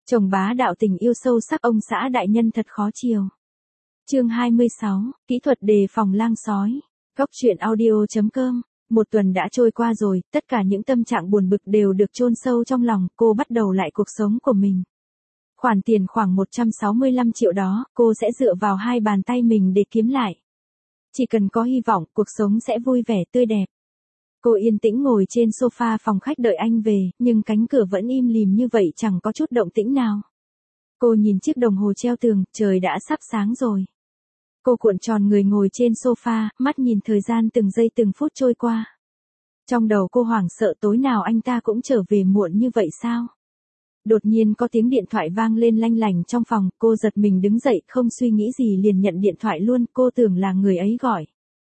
Chồng bá đạo tình yêu sâu sắc ông xã đại nhân thật khó chiều. Chương 26, kỹ thuật đề phòng lang sói. Góc truyện audio.com. Một tuần đã trôi qua rồi, tất cả những tâm trạng buồn bực đều được chôn sâu trong lòng, cô bắt đầu lại cuộc sống của mình. Khoản tiền khoảng 165 triệu đó, cô sẽ dựa vào hai bàn tay mình để kiếm lại. Chỉ cần có hy vọng, cuộc sống sẽ vui vẻ tươi đẹp. Cô yên tĩnh ngồi trên sofa phòng khách đợi anh về, nhưng cánh cửa vẫn im lìm như vậy, chẳng có chút động tĩnh nào. Cô nhìn chiếc đồng hồ treo tường, trời đã sắp sáng rồi. Cô cuộn tròn người ngồi trên sofa, mắt nhìn thời gian từng giây từng phút trôi qua. Trong đầu cô hoảng sợ, tối nào anh ta cũng trở về muộn như vậy sao? Đột nhiên có tiếng điện thoại vang lên lanh lành trong phòng, cô giật mình đứng dậy, không suy nghĩ gì liền nhận điện thoại luôn, cô tưởng là người ấy gọi.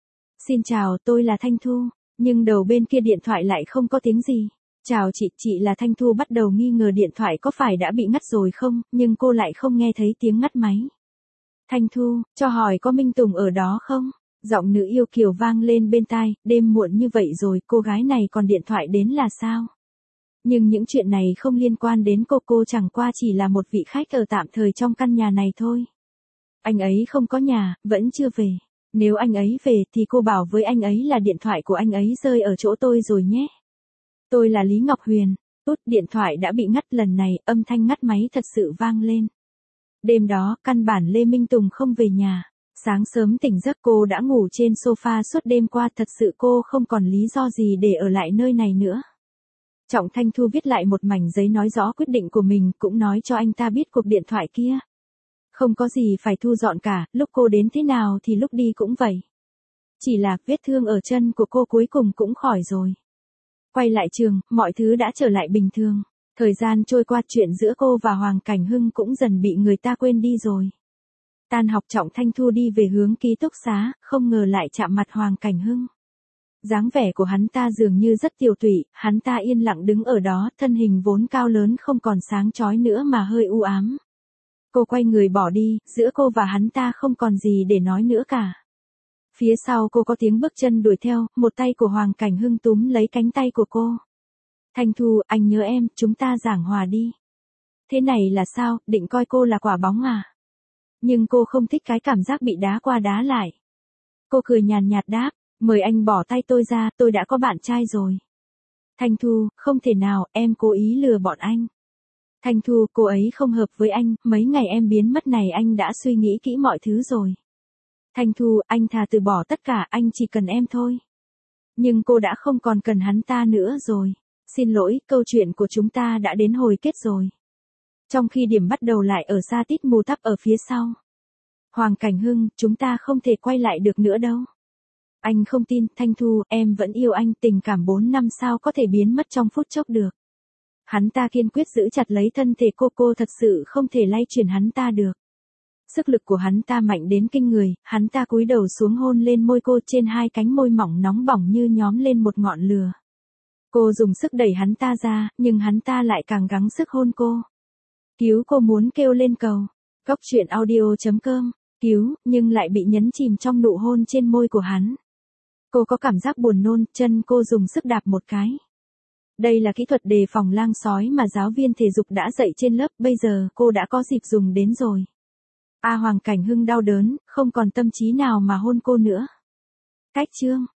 Xin chào, tôi là Thanh Thu, nhưng đầu bên kia điện thoại lại không có tiếng gì. Chào chị là Thanh Thu, bắt đầu nghi ngờ điện thoại có phải đã bị ngắt rồi không, nhưng cô lại không nghe thấy tiếng ngắt máy. Thanh Thu, cho hỏi có Minh Tùng ở đó không? Giọng nữ yêu kiều vang lên bên tai, đêm muộn như vậy rồi, cô gái này còn điện thoại đến là sao? Nhưng những chuyện này không liên quan đến cô chẳng qua chỉ là một vị khách ở tạm thời trong căn nhà này thôi. Anh ấy không có nhà, vẫn chưa về. Nếu anh ấy về thì cô bảo với anh ấy là điện thoại của anh ấy rơi ở chỗ tôi rồi nhé. Tôi là Lý Ngọc Huyền. Điện thoại đã bị ngắt, lần này âm thanh ngắt máy thật sự vang lên. Đêm đó, căn bản Lê Minh Tùng không về nhà. Sáng sớm tỉnh giấc cô đã ngủ trên sofa suốt đêm qua, thật sự cô không còn lý do gì để ở lại nơi này nữa. Trọng Thanh Thu viết lại một mảnh giấy nói rõ quyết định của mình, cũng nói cho anh ta biết cuộc điện thoại kia. Không có gì phải thu dọn cả, lúc cô đến thế nào thì lúc đi cũng vậy. Chỉ là vết thương ở chân của cô cuối cùng cũng khỏi rồi. Quay lại trường, mọi thứ đã trở lại bình thường. Thời gian trôi qua, chuyện giữa cô và Hoàng Cảnh Hưng cũng dần bị người ta quên đi rồi. Tan học, Trọng Thanh Thu đi về hướng ký túc xá, không ngờ lại chạm mặt Hoàng Cảnh Hưng. Dáng vẻ của hắn ta dường như rất tiều tụy, hắn ta yên lặng đứng ở đó, thân hình vốn cao lớn không còn sáng chói nữa mà hơi u ám. Cô quay người bỏ đi, giữa cô và hắn ta không còn gì để nói nữa cả. Phía sau cô có tiếng bước chân đuổi theo, một tay của Hoàng Cảnh Hưng túm lấy cánh tay của cô. Thanh Thu, anh nhớ em, chúng ta giảng hòa đi. Thế này là sao, định coi cô là quả bóng à? Nhưng cô không thích cái cảm giác bị đá qua đá lại. Cô cười nhàn nhạt đáp, mời anh bỏ tay tôi ra, tôi đã có bạn trai rồi. Thanh Thu, không thể nào, em cố ý lừa bọn anh. Thanh Thu, cô ấy không hợp với anh, mấy ngày em biến mất này anh đã suy nghĩ kỹ mọi thứ rồi. Thanh Thu, anh thà từ bỏ tất cả, anh chỉ cần em thôi. Nhưng cô đã không còn cần hắn ta nữa rồi. Xin lỗi, câu chuyện của chúng ta đã đến hồi kết rồi. Trong khi điểm bắt đầu lại ở xa tít mù tắp ở phía sau. Hoàng Cảnh Hưng, chúng ta không thể quay lại được nữa đâu. Anh không tin, Thanh Thu, em vẫn yêu anh, tình cảm 4 năm sao có thể biến mất trong phút chốc được. Hắn ta kiên quyết giữ chặt lấy thân thể cô thật sự không thể lay chuyển hắn ta được. Sức lực của hắn ta mạnh đến kinh người, hắn ta cúi đầu xuống hôn lên môi cô, trên hai cánh môi mỏng nóng bỏng như nhóm lên một ngọn lửa. Cô dùng sức đẩy hắn ta ra, nhưng hắn ta lại càng gắng sức hôn cô. Cứu, cô muốn kêu lên cầu. Góc truyện audio.com. Cứu, nhưng lại bị nhấn chìm trong nụ hôn trên môi của hắn. Cô có cảm giác buồn nôn, chân cô dùng sức đạp một cái. Đây là kỹ thuật đề phòng lang sói mà giáo viên thể dục đã dạy trên lớp, bây giờ cô đã có dịp dùng đến rồi. Hoàng Cảnh Hưng đau đớn, không còn tâm trí nào mà hôn cô nữa. Cách chương.